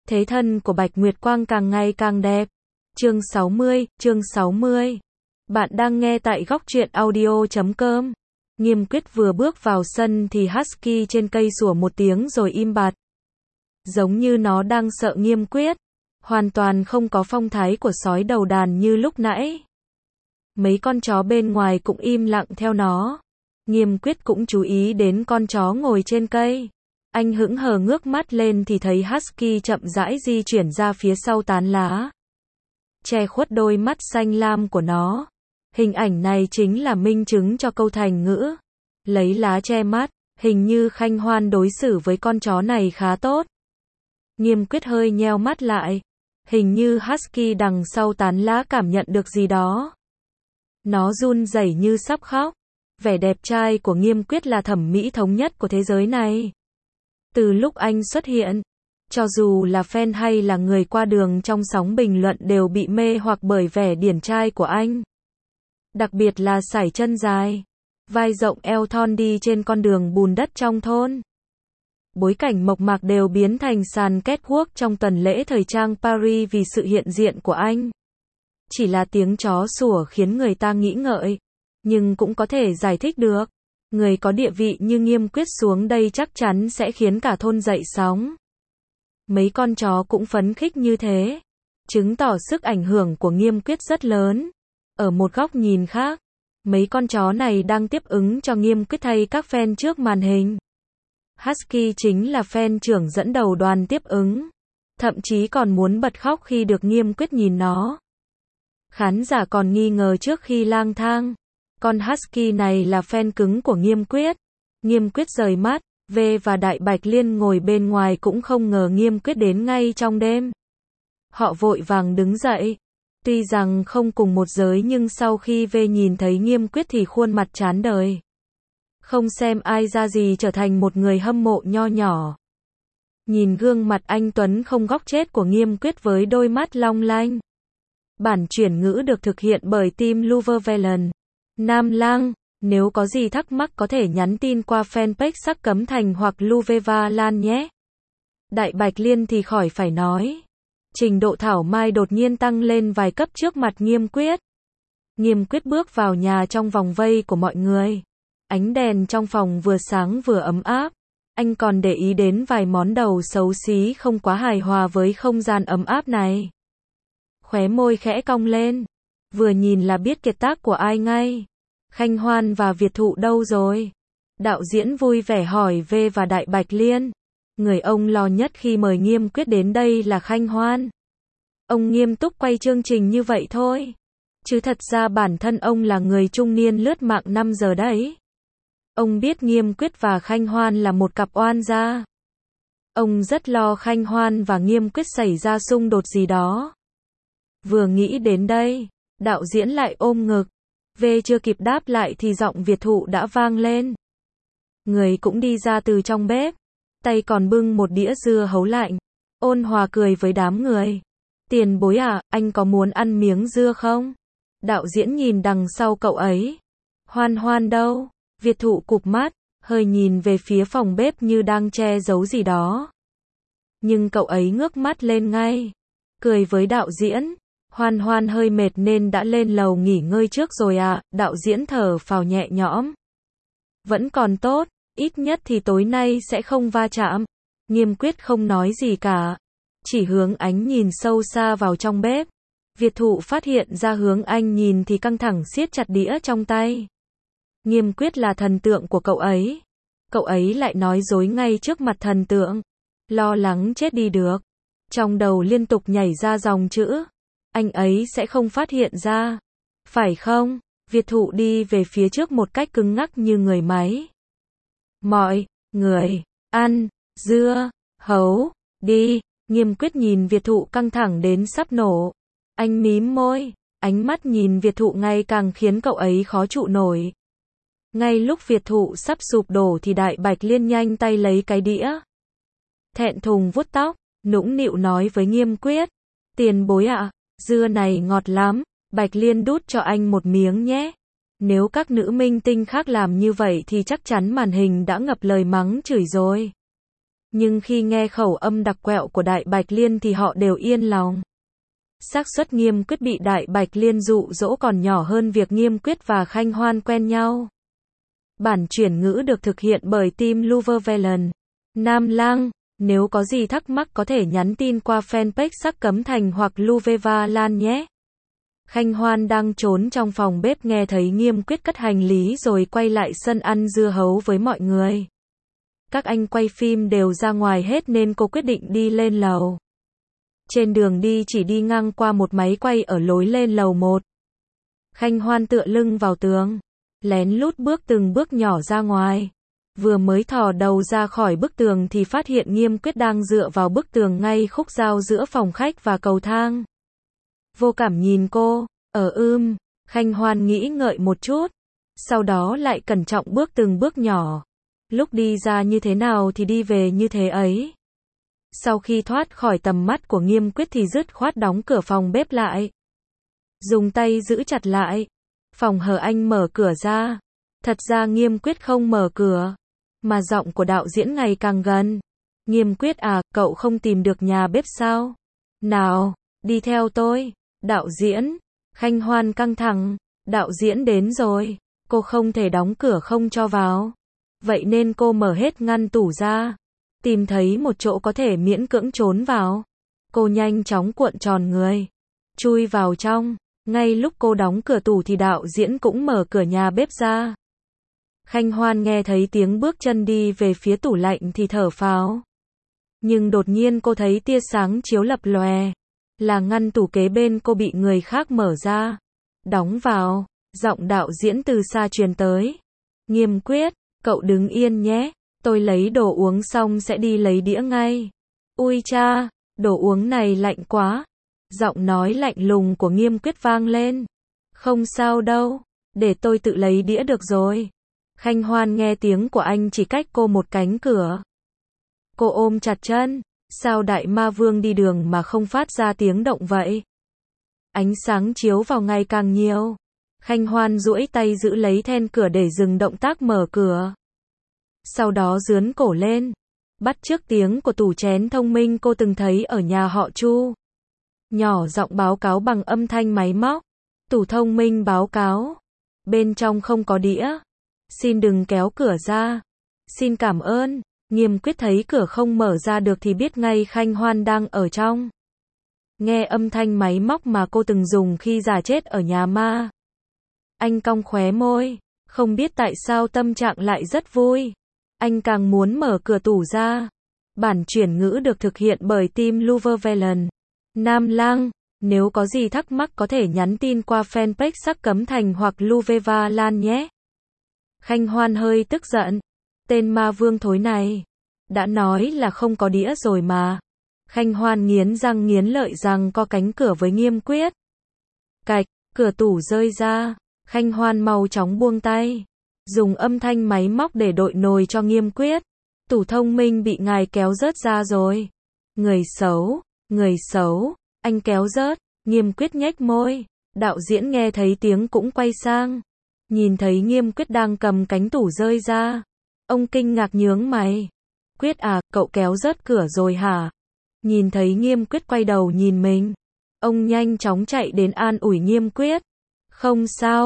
Thế thân của Bạch Nguyệt Quang càng ngày càng đẹp. Chương 60. Bạn đang nghe tại góc truyện audio.com. Nghiêm Quyết vừa bước vào sân thì Husky trên cây sủa một tiếng rồi im bặt. Giống như nó đang sợ Nghiêm Quyết. Hoàn toàn không có phong thái của sói đầu đàn như lúc nãy. Mấy con chó bên ngoài cũng im lặng theo nó. Nghiêm Quyết cũng chú ý đến con chó ngồi trên cây. Anh hững hờ ngước mắt lên thì thấy Husky chậm rãi di chuyển ra phía sau tán lá, che khuất đôi mắt xanh lam của nó. Hình ảnh này chính là minh chứng cho câu thành ngữ lấy lá che mắt. Hình như Khanh Hoan đối xử với con chó này khá tốt. Nghiêm Quyết hơi nheo mắt lại. Hình như Husky đằng sau tán lá cảm nhận được gì đó. Nó run rẩy như sắp khóc. Vẻ đẹp trai của Nghiêm Quyết là thẩm mỹ thống nhất của thế giới này. Từ lúc anh xuất hiện, cho dù là fan hay là người qua đường trong sóng bình luận đều bị mê hoặc bởi vẻ điển trai của anh. Đặc biệt là sải chân dài, vai rộng eo thon đi trên con đường bùn đất trong thôn. Bối cảnh mộc mạc đều biến thành sàn catwalk trong tuần lễ thời trang Paris vì sự hiện diện của anh. Chỉ là tiếng chó sủa khiến người ta nghĩ ngợi, nhưng cũng có thể giải thích được. Người có địa vị như Nghiêm Quyết xuống đây chắc chắn sẽ khiến cả thôn dậy sóng. Mấy con chó cũng phấn khích như thế, chứng tỏ sức ảnh hưởng của Nghiêm Quyết rất lớn. Ở một góc nhìn khác, mấy con chó này đang tiếp ứng cho Nghiêm Quyết thay các fan trước màn hình. Husky chính là fan trưởng dẫn đầu đoàn tiếp ứng, thậm chí còn muốn bật khóc khi được Nghiêm Quyết nhìn nó. Khán giả còn nghi ngờ trước khi lang thang, con Husky này là fan cứng của Nghiêm Quyết. Nghiêm Quyết rời mắt, V và Đại Bạch Liên ngồi bên ngoài cũng không ngờ Nghiêm Quyết đến ngay trong đêm. Họ vội vàng đứng dậy. Tuy rằng không cùng một giới nhưng sau khi V nhìn thấy Nghiêm Quyết thì khuôn mặt chán đời. Không xem ai ra gì trở thành một người hâm mộ nho nhỏ. Nhìn gương mặt anh tuấn không góc chết của Nghiêm Quyết với đôi mắt long lanh. Bản chuyển ngữ được thực hiện bởi team Luvervelen. Nam Lang, nếu có gì thắc mắc có thể nhắn tin qua fanpage Sắc Cấm Thành hoặc Luveva Lan nhé. Đại Bạch Liên thì khỏi phải nói. Trình độ thảo mai đột nhiên tăng lên vài cấp trước mặt Nghiêm Quyết. Nghiêm Quyết bước vào nhà trong vòng vây của mọi người. Ánh đèn trong phòng vừa sáng vừa ấm áp. Anh còn để ý đến vài món đầu xấu xí không quá hài hòa với không gian ấm áp này. Khóe môi khẽ cong lên. Vừa nhìn là biết kiệt tác của ai ngay. Khanh Hoan và Việt Thụ đâu rồi? Đạo diễn vui vẻ hỏi V và Đại Bạch Liên. Người ông lo nhất khi mời Nghiêm Quyết đến đây là Khanh Hoan. Ông nghiêm túc quay chương trình như vậy thôi. Chứ thật ra bản thân ông là người trung niên lướt mạng 5 giờ đấy. Ông biết Nghiêm Quyết và Khanh Hoan là một cặp oan gia. Ông rất lo Khanh Hoan và Nghiêm Quyết xảy ra xung đột gì đó. Vừa nghĩ đến đây, đạo diễn lại ôm ngực. V chưa kịp đáp lại thì giọng Việt Thụ đã vang lên. Người cũng đi ra từ trong bếp, tay còn bưng một đĩa dưa hấu lạnh, ôn hòa cười với đám người. Tiền bối à, anh có muốn ăn miếng dưa không? Đạo diễn nhìn đằng sau cậu ấy. Hoan Hoan đâu? Việt Thụ cụp mắt, hơi nhìn về phía phòng bếp như đang che giấu gì đó. Nhưng cậu ấy ngước mắt lên ngay, cười với đạo diễn. Hoan Hoan hơi mệt nên đã lên lầu nghỉ ngơi trước rồi à, đạo diễn thở phào nhẹ nhõm. Vẫn còn tốt, ít nhất thì tối nay sẽ không va chạm. Nghiêm Quyết không nói gì cả, chỉ hướng ánh nhìn sâu xa vào trong bếp. Việt Thụ phát hiện ra hướng anh nhìn thì căng thẳng siết chặt đĩa trong tay. Nghiêm Quyết là thần tượng của cậu ấy lại nói dối ngay trước mặt thần tượng. Lo lắng chết đi được. Trong đầu liên tục nhảy ra dòng chữ. Anh ấy sẽ không phát hiện ra. Phải không? Việt Thụ đi về phía trước một cách cứng ngắc như người máy. Mọi người, ăn, dưa, hấu, đi. Nghiêm Quyết nhìn Việt Thụ căng thẳng đến sắp nổ. Anh mím môi, ánh mắt nhìn Việt Thụ ngày càng khiến cậu ấy khó trụ nổi. Ngay lúc Việt Thụ sắp sụp đổ thì Đại Bạch Liên nhanh tay lấy cái đĩa. Thẹn thùng vuốt tóc, nũng nịu nói với Nghiêm Quyết. Tiền bối ạ, dưa này ngọt lắm, Bạch Liên đút cho anh một miếng nhé. Nếu các nữ minh tinh khác làm như vậy thì chắc chắn màn hình đã ngập lời mắng chửi rồi. Nhưng khi nghe khẩu âm đặc quẹo của Đại Bạch Liên thì họ đều yên lòng. Xác suất Nghiêm Quyết bị Đại Bạch Liên dụ dỗ còn nhỏ hơn việc Nghiêm Quyết và Khanh Hoan quen nhau. Bản chuyển ngữ được thực hiện bởi team Luvervelen. Nam Lang, nếu có gì thắc mắc có thể nhắn tin qua fanpage Sắc Cấm Thành hoặc Luveva Lan nhé. Khanh Hoan đang trốn trong phòng bếp nghe thấy Nghiêm Quyết cất hành lý rồi quay lại sân ăn dưa hấu với mọi người. Các anh quay phim đều ra ngoài hết nên cô quyết định đi lên lầu. Trên đường đi chỉ đi ngang qua một máy quay ở lối lên lầu 1. Khanh Hoan tựa lưng vào tường, lén lút bước từng bước nhỏ ra ngoài. Vừa mới thò đầu ra khỏi bức tường thì phát hiện Nghiêm Quyết đang dựa vào bức tường ngay khúc giao giữa phòng khách và cầu thang. Vô cảm nhìn cô, Khanh Hoan nghĩ ngợi một chút, sau đó lại cẩn trọng bước từng bước nhỏ. Lúc đi ra như thế nào thì đi về như thế ấy. Sau khi thoát khỏi tầm mắt của Nghiêm Quyết thì dứt khoát đóng cửa phòng bếp lại. Dùng tay giữ chặt lại. Phòng hờ anh mở cửa ra. Thật ra Nghiêm Quyết không mở cửa, mà giọng của đạo diễn ngày càng gần. Nghiêm Quyết à, cậu không tìm được nhà bếp sao? Nào, đi theo tôi. Đạo diễn. Khanh Hoan căng thẳng. Đạo diễn đến rồi. Cô không thể đóng cửa không cho vào. Vậy nên cô mở hết ngăn tủ ra. Tìm thấy một chỗ có thể miễn cưỡng trốn vào. Cô nhanh chóng cuộn tròn người. Chui vào trong. Ngay lúc cô đóng cửa tủ thì đạo diễn cũng mở cửa nhà bếp ra. Khanh Hoan nghe thấy tiếng bước chân đi về phía tủ lạnh thì thở phào. Nhưng đột nhiên cô thấy tia sáng chiếu lập lòe. Là ngăn tủ kế bên cô bị người khác mở ra. Đóng vào. Giọng đạo diễn từ xa truyền tới. Nghiêm Quyết, cậu đứng yên nhé. Tôi lấy đồ uống xong sẽ đi lấy đĩa ngay. Ui cha, đồ uống này lạnh quá. Giọng nói lạnh lùng của Nghiêm Quyết vang lên. Không sao đâu, để tôi tự lấy đĩa được rồi. Khanh Hoan nghe tiếng của anh chỉ cách cô một cánh cửa. Cô ôm chặt chân. Sao Đại Ma Vương đi đường mà không phát ra tiếng động vậy? Ánh sáng chiếu vào ngày càng nhiều. Khanh Hoan duỗi tay giữ lấy then cửa để dừng động tác mở cửa. Sau đó giướn cổ lên, bắt chước tiếng của tủ chén thông minh cô từng thấy ở nhà họ Chu. Nhỏ giọng báo cáo bằng âm thanh máy móc. Tủ thông minh báo cáo. Bên trong không có đĩa. Xin đừng kéo cửa ra. Xin cảm ơn. Nghiêm Quyết thấy cửa không mở ra được thì biết ngay Khanh Hoan đang ở trong. Nghe âm thanh máy móc mà cô từng dùng khi giả chết ở nhà ma. Anh cong khóe môi. Không biết tại sao tâm trạng lại rất vui. Anh càng muốn mở cửa tủ ra. Bản chuyển ngữ được thực hiện bởi team Luvervelen. Nam Lang, nếu có gì thắc mắc có thể nhắn tin qua fanpage Sắc Cấm Thành hoặc Luveva Lan nhé. Khanh Hoan hơi tức giận. Tên ma vương thối này. Đã nói là không có đĩa rồi mà. Khanh Hoan nghiến răng nghiến lợi rằng có cánh cửa với Nghiêm Quyết. Cạch, cửa tủ rơi ra. Khanh Hoan mau chóng buông tay. Dùng âm thanh máy móc để đội nồi cho Nghiêm Quyết. Tủ thông minh bị ngài kéo rớt ra rồi. Người xấu, anh kéo rớt. Nghiêm Quyết nhếch môi. Đạo diễn nghe thấy tiếng cũng quay sang. Nhìn thấy Nghiêm Quyết đang cầm cánh tủ rơi ra. Ông kinh ngạc nhướng mày. Quyết à, cậu kéo rớt cửa rồi hả? Nhìn thấy Nghiêm Quyết quay đầu nhìn mình. Ông nhanh chóng chạy đến an ủi Nghiêm Quyết. Không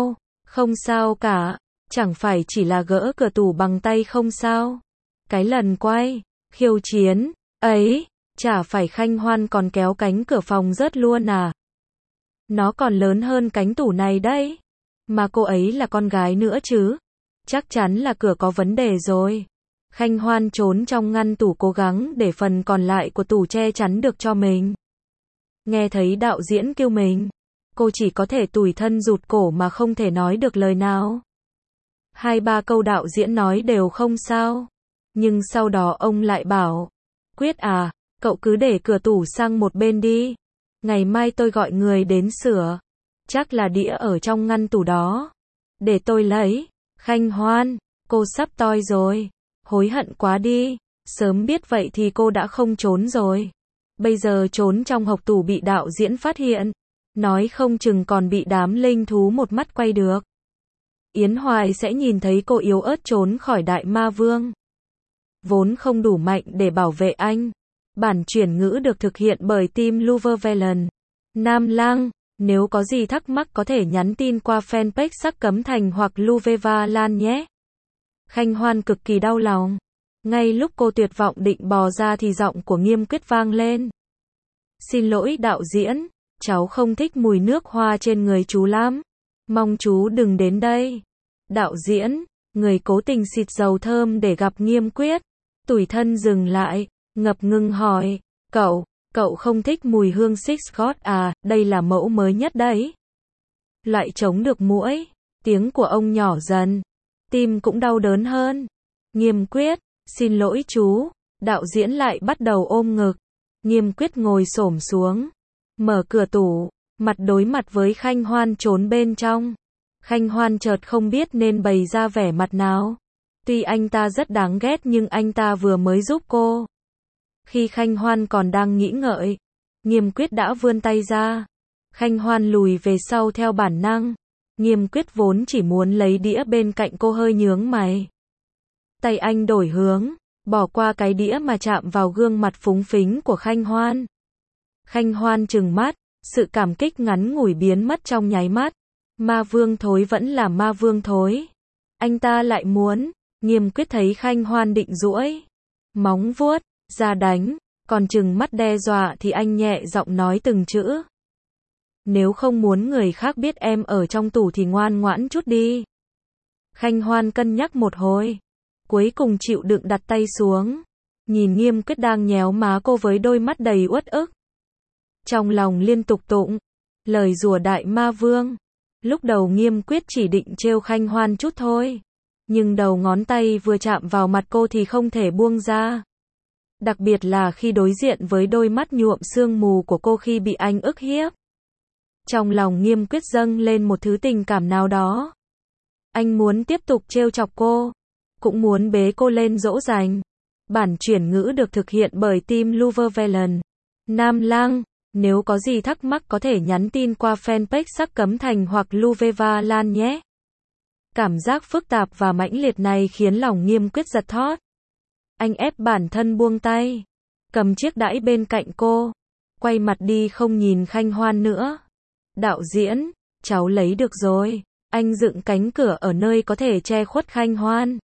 sao cả. Chẳng phải chỉ là gỡ cửa tủ bằng tay không sao? Cái lần quay, khiêu chiến, ấy, chả phải Khanh Hoan còn kéo cánh cửa phòng rớt luôn à? Nó còn lớn hơn cánh tủ này đấy. Mà cô ấy là con gái nữa chứ? Chắc chắn là cửa có vấn đề rồi. Khanh Hoan trốn trong ngăn tủ cố gắng để phần còn lại của tủ che chắn được cho mình. Nghe thấy đạo diễn kêu mình, cô chỉ có thể tủi thân rụt cổ mà không thể nói được lời nào. 2-3 câu đạo diễn nói đều không sao. Nhưng sau đó ông lại bảo. Quyết à, cậu cứ để cửa tủ sang một bên đi. Ngày mai tôi gọi người đến sửa. Chắc là đĩa ở trong ngăn tủ đó. Để tôi lấy. Khanh Hoan, cô sắp toi rồi. Hối hận quá đi. Sớm biết vậy thì cô đã không trốn rồi. Bây giờ trốn trong hộc tủ bị đạo diễn phát hiện. Nói không chừng còn bị đám linh thú một mắt quay được. Yến Hoài sẽ nhìn thấy cô yếu ớt trốn khỏi Đại Ma Vương. vốn không đủ mạnh để bảo vệ anh. Bản chuyển ngữ được thực hiện bởi team Luvervelen. Nam Lang, nếu có gì thắc mắc có thể nhắn tin qua fanpage Sắc Cấm Thành hoặc Luveva Lan nhé. Khanh Hoan cực kỳ đau lòng. Ngay lúc cô tuyệt vọng định bò ra thì giọng của Nghiêm Quyết vang lên. Xin lỗi đạo diễn, cháu không thích mùi nước hoa trên người chú lắm. Mong chú đừng đến đây. Đạo diễn, người cố tình xịt dầu thơm để gặp Nghiêm Quyết. Tủi thân dừng lại, ngập ngừng hỏi, cậu không thích mùi hương Six God à, đây là mẫu mới nhất đấy. Loại chống được muỗi, tiếng của ông nhỏ dần, tim cũng đau đớn hơn. Nghiêm Quyết, xin lỗi chú, đạo diễn lại bắt đầu ôm ngực. Nghiêm Quyết ngồi xổm xuống, mở cửa tủ, mặt đối mặt với Khanh Hoan trốn bên trong. Khanh Hoan chợt không biết nên bày ra vẻ mặt nào. Tuy anh ta rất đáng ghét nhưng anh ta vừa mới giúp cô. Khi Khanh Hoan còn đang nghĩ ngợi, Nghiêm Quyết đã vươn tay ra. Khanh Hoan lùi về sau theo bản năng. Nghiêm Quyết vốn chỉ muốn lấy đĩa bên cạnh cô hơi nhướng mày. Tay anh đổi hướng, bỏ qua cái đĩa mà chạm vào gương mặt phúng phính của Khanh Hoan. Khanh Hoan trừng mắt, sự cảm kích ngắn ngủi biến mất trong nháy mắt. Ma vương thối vẫn là ma vương thối. Anh ta lại muốn. Nghiêm Quyết thấy Khanh Hoan định giũi móng vuốt ra đánh, còn trừng mắt đe dọa thì anh nhẹ giọng nói từng chữ. Nếu không muốn người khác biết em ở trong tủ thì ngoan ngoãn chút đi. Khanh Hoan cân nhắc một hồi, cuối cùng chịu đựng đặt tay xuống, nhìn Nghiêm Quyết đang nhéo má cô với đôi mắt đầy uất ức. Trong lòng liên tục tụng lời rủa đại ma vương. Lúc đầu Nghiêm Quyết chỉ định trêu Khanh Hoan chút thôi, nhưng đầu ngón tay vừa chạm vào mặt cô thì không thể buông ra. Đặc biệt là khi đối diện với đôi mắt nhuộm sương mù của cô khi bị anh ức hiếp. Trong lòng Nghiêm Quyết dâng lên một thứ tình cảm nào đó. Anh muốn tiếp tục trêu chọc cô, cũng muốn bế cô lên dỗ dành. Bản chuyển ngữ được thực hiện bởi team Luvervelen. Nam Lang, nếu có gì thắc mắc có thể nhắn tin qua fanpage Sắc Cấm Thành hoặc Luveva Lan nhé. Cảm giác phức tạp và mãnh liệt này khiến lòng Nghiêm Quyết giật thót. Anh ép bản thân buông tay, cầm chiếc đãi bên cạnh cô, quay mặt đi không nhìn Khanh Hoan nữa. Đạo diễn, cháu lấy được rồi. Anh dựng cánh cửa ở nơi có thể che khuất Khanh Hoan.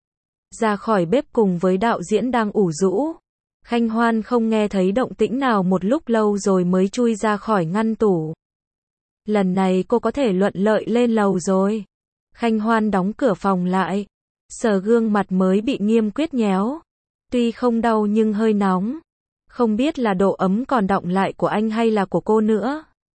Ra khỏi bếp cùng với đạo diễn đang ủ rũ. Khanh Hoan không nghe thấy động tĩnh nào một lúc lâu rồi mới chui ra khỏi ngăn tủ. Lần này cô có thể thuận lợi lên lầu rồi. Khanh Hoan đóng cửa phòng lại, sờ gương mặt mới bị Nghiêm Quyết nhéo. Tuy không đau nhưng hơi nóng. Không biết là độ ấm còn đọng lại của anh hay là của cô nữa.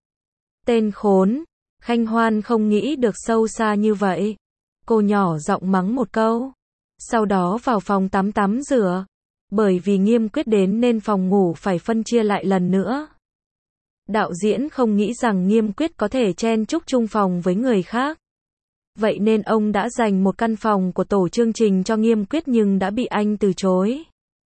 Tên khốn. Khanh Hoan không nghĩ được sâu xa như vậy. Cô nhỏ giọng mắng một câu. Sau đó vào phòng tắm rửa. Bởi vì Nghiêm Quyết đến nên phòng ngủ phải phân chia lại lần nữa. Đạo diễn không nghĩ rằng Nghiêm Quyết có thể chen chúc chung phòng với người khác. Vậy nên ông đã dành một căn phòng của tổ chương trình cho Nghiêm Quyết nhưng đã bị anh từ chối.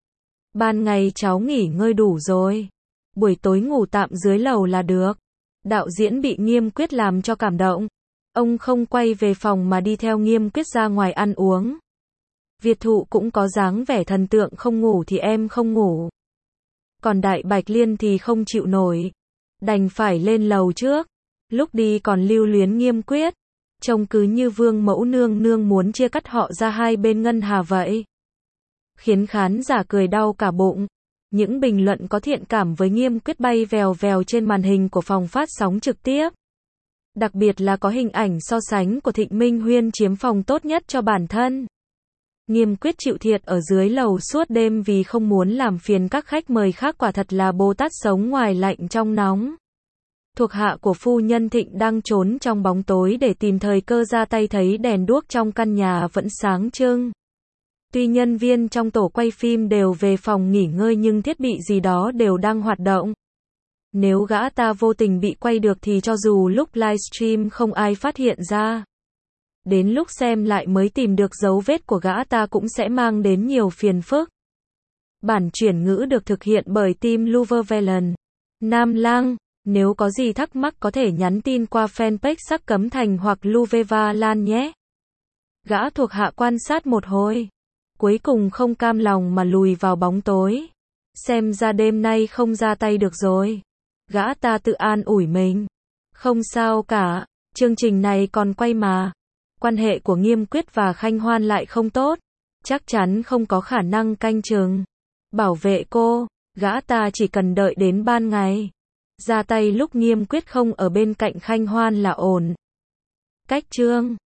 Ban ngày cháu nghỉ ngơi đủ rồi. Buổi tối ngủ tạm dưới lầu là được. Đạo diễn bị Nghiêm Quyết làm cho cảm động. Ông không quay về phòng mà đi theo Nghiêm Quyết ra ngoài ăn uống. Việt Thụ cũng có dáng vẻ thần tượng không ngủ thì em không ngủ. Còn Đại Bạch Liên thì không chịu nổi. Đành phải lên lầu trước. Lúc đi còn lưu luyến Nghiêm Quyết. Trông cứ như vương mẫu nương nương muốn chia cắt họ ra hai bên ngân hà vậy. Khiến khán giả cười đau cả bụng. Những bình luận có thiện cảm với Nghiêm Quyết bay vèo vèo trên màn hình của phòng phát sóng trực tiếp. Đặc biệt là có hình ảnh so sánh của Thịnh Minh Huyên chiếm phòng tốt nhất cho bản thân. Nghiêm Quyết chịu thiệt ở dưới lầu suốt đêm vì không muốn làm phiền các khách mời khác, quả thật là Bồ Tát sống ngoài lạnh trong nóng. Thuộc hạ của phu nhân Thịnh đang trốn trong bóng tối để tìm thời cơ ra tay, thấy đèn đuốc trong căn nhà vẫn sáng trưng. Tuy nhân viên trong tổ quay phim đều về phòng nghỉ ngơi nhưng thiết bị gì đó đều đang hoạt động. Nếu gã ta vô tình bị quay được thì cho dù lúc livestream không ai phát hiện ra. Đến lúc xem lại mới tìm được dấu vết của gã ta cũng sẽ mang đến nhiều phiền phức. Bản chuyển ngữ được thực hiện bởi team Luvervelen. Nam Lang, nếu có gì thắc mắc có thể nhắn tin qua fanpage Sắc Cấm Thành hoặc Luveva Lan nhé. Gã thuộc hạ quan sát một hồi. Cuối cùng không cam lòng mà lùi vào bóng tối. Xem ra đêm nay không ra tay được rồi. Gã ta tự an ủi mình. Không sao cả, chương trình này còn quay mà. Quan hệ của Nghiêm Quyết và Khanh Hoan lại không tốt. Chắc chắn không có khả năng canh chừng, bảo vệ cô. Gã ta chỉ cần đợi đến ban ngày, ra tay lúc Nghiêm Quyết không ở bên cạnh Khanh Hoan là ổn. Cách chương